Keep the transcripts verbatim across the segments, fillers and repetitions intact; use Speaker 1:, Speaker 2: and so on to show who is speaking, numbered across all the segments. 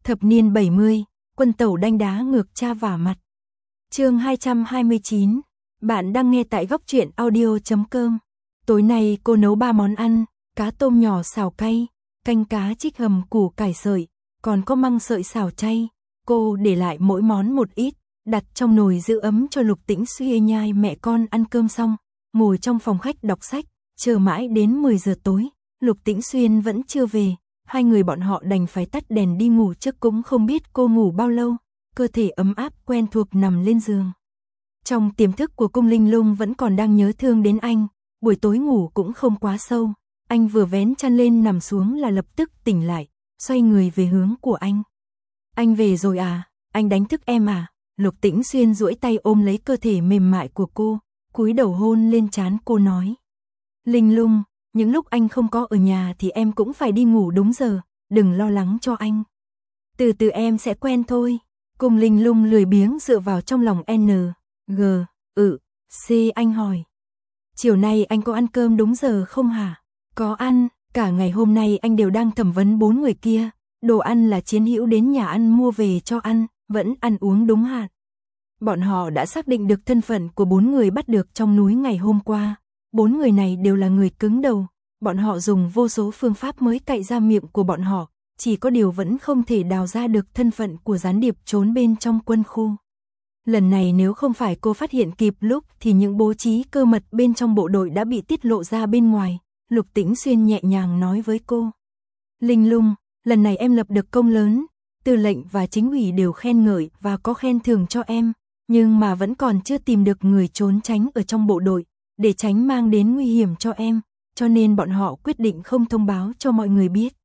Speaker 1: Thập niên bảy mươi, quân tẩu đanh đá ngược cha vả mặt. Chương hai trăm hai mươi chín. Bạn đang nghe tại góc truyện audio chấm com. Tối nay cô nấu ba món ăn, cá tôm nhỏ xào cay, canh cá trích hầm củ cải sợi, còn có măng sợi xào chay. Cô để lại mỗi món một ít, đặt trong nồi giữ ấm cho Lục Tĩnh Xuyên nhai mẹ con ăn cơm xong, ngồi trong phòng khách đọc sách, chờ mãi đến mười giờ tối, Lục Tĩnh Xuyên vẫn chưa về. Hai người bọn họ đành phải tắt đèn đi ngủ, chứ cũng không biết cô ngủ bao lâu, cơ thể ấm áp quen thuộc nằm lên giường. Trong tiềm thức của Cung Linh Lung vẫn còn đang nhớ thương đến anh, buổi tối ngủ cũng không quá sâu, anh vừa vén chăn lên nằm xuống là lập tức tỉnh lại, xoay người về hướng của anh. Anh về rồi à, anh đánh thức em à? Lục Tĩnh Xuyên duỗi tay ôm lấy cơ thể mềm mại của cô, cúi đầu hôn lên trán cô nói. Linh Lung, những lúc anh không có ở nhà thì em cũng phải đi ngủ đúng giờ, đừng lo lắng cho anh. Từ từ em sẽ quen thôi. Cung Linh Lung lười biếng dựa vào trong lòng N, G, ừ, C anh hỏi. Chiều nay anh có ăn cơm đúng giờ không hả? Có ăn, cả ngày hôm nay anh đều đang thẩm vấn bốn người kia, đồ ăn là Chiến Hữu đến nhà ăn mua về cho ăn, vẫn ăn uống đúng hạn. Bọn họ đã xác định được thân phận của bốn người bắt được trong núi ngày hôm qua. Bốn người này đều là người cứng đầu, bọn họ dùng vô số phương pháp mới cạy ra miệng của bọn họ, chỉ có điều vẫn không thể đào ra được thân phận của gián điệp trốn bên trong quân khu. Lần này nếu không phải cô phát hiện kịp lúc thì những bố trí cơ mật bên trong bộ đội đã bị tiết lộ ra bên ngoài, Lục Tĩnh Xuyên nhẹ nhàng nói với cô. Linh Lung, lần này em lập được công lớn, tư lệnh và chính ủy đều khen ngợi và có khen thưởng cho em, nhưng mà vẫn còn chưa tìm được người trốn tránh ở trong bộ đội, để tránh mang đến nguy hiểm cho em, cho nên bọn họ quyết định không thông báo cho mọi người biết.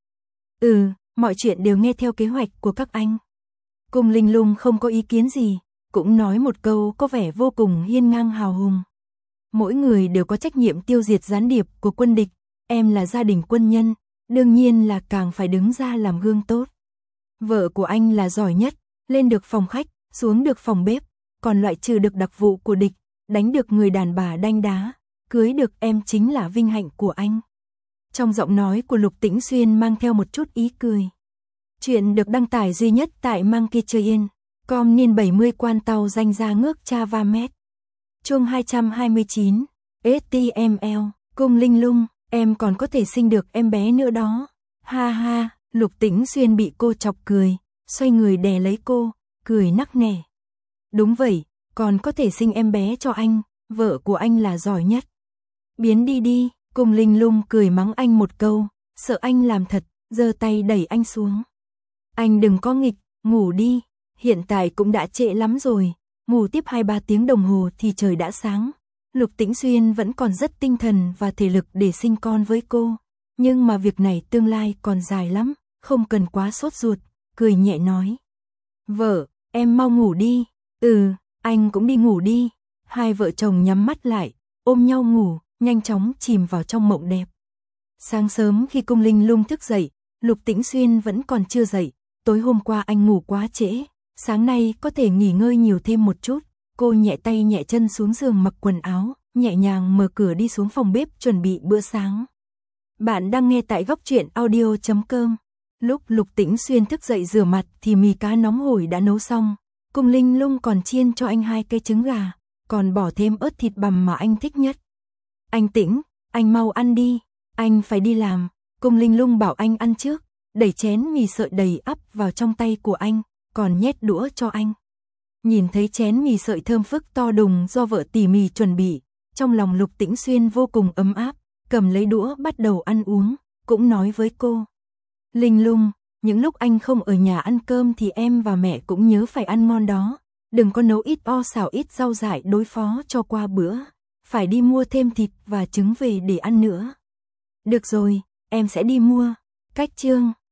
Speaker 1: Ừ, mọi chuyện đều nghe theo kế hoạch của các anh. Cung Linh Lung không có ý kiến gì, cũng nói một câu có vẻ vô cùng hiên ngang hào hùng. Mỗi người đều có trách nhiệm tiêu diệt gián điệp của quân địch, em là gia đình quân nhân, đương nhiên là càng phải đứng ra làm gương tốt. Vợ của anh là giỏi nhất, lên được phòng khách, xuống được phòng bếp, còn loại trừ được đặc vụ của địch, đánh được người đàn bà đanh đá, cưới được em chính là vinh hạnh của anh. Trong giọng nói của Lục Tĩnh Xuyên mang theo một chút ý cười. Chuyện được đăng tải duy nhất tại Monkey Train, com niên bảy mươi quan tàu danh ra ngước cha va mét. Chương hai trăm hai mươi chín, ét tê em lờ, Cung Linh Lung, em còn có thể sinh được em bé nữa đó. Ha ha, Lục Tĩnh Xuyên bị cô chọc cười, xoay người đè lấy cô, cười nắc nẻ. Đúng vậy, còn có thể sinh em bé cho anh, vợ của anh là giỏi nhất. Biến đi đi, Cung Linh Lung cười mắng anh một câu, sợ anh làm thật, giơ tay đẩy anh xuống. Anh đừng có nghịch, ngủ đi, hiện tại cũng đã trễ lắm rồi, ngủ tiếp hai ba tiếng đồng hồ thì trời đã sáng. Lục Tĩnh Xuyên vẫn còn rất tinh thần và thể lực để sinh con với cô, nhưng mà việc này tương lai còn dài lắm, không cần quá sốt ruột, cười nhẹ nói. Vợ, em mau ngủ đi. Ừ, anh cũng đi ngủ đi. Hai vợ chồng nhắm mắt lại, ôm nhau ngủ, nhanh chóng chìm vào trong mộng đẹp. Sáng sớm khi Cung Linh Lung thức dậy, Lục Tĩnh Xuyên vẫn còn chưa dậy, tối hôm qua anh ngủ quá trễ, sáng nay có thể nghỉ ngơi nhiều thêm một chút. Cô nhẹ tay nhẹ chân xuống giường mặc quần áo, nhẹ nhàng mở cửa đi xuống phòng bếp chuẩn bị bữa sáng. Bạn đang nghe tại góc truyện audio chấm com. Lúc Lục Tĩnh Xuyên thức dậy rửa mặt thì mì cá nóng hổi đã nấu xong. Cung Linh Lung còn chiên cho anh hai cây trứng gà, còn bỏ thêm ớt thịt bằm mà anh thích nhất. Anh Tĩnh, anh mau ăn đi, anh phải đi làm. Cung Linh Lung bảo anh ăn trước, đẩy chén mì sợi đầy ắp vào trong tay của anh, còn nhét đũa cho anh. Nhìn thấy chén mì sợi thơm phức to đùng do vợ tỉ mỉ chuẩn bị, trong lòng Lục Tĩnh Xuyên vô cùng ấm áp, cầm lấy đũa bắt đầu ăn uống, cũng nói với cô. Linh Lung, những lúc anh không ở nhà ăn cơm thì em và mẹ cũng nhớ phải ăn ngon đó, đừng có nấu ít o xào ít rau dại đối phó cho qua bữa, phải đi mua thêm thịt và trứng về để ăn nữa. Được rồi, em sẽ đi mua. Cách chương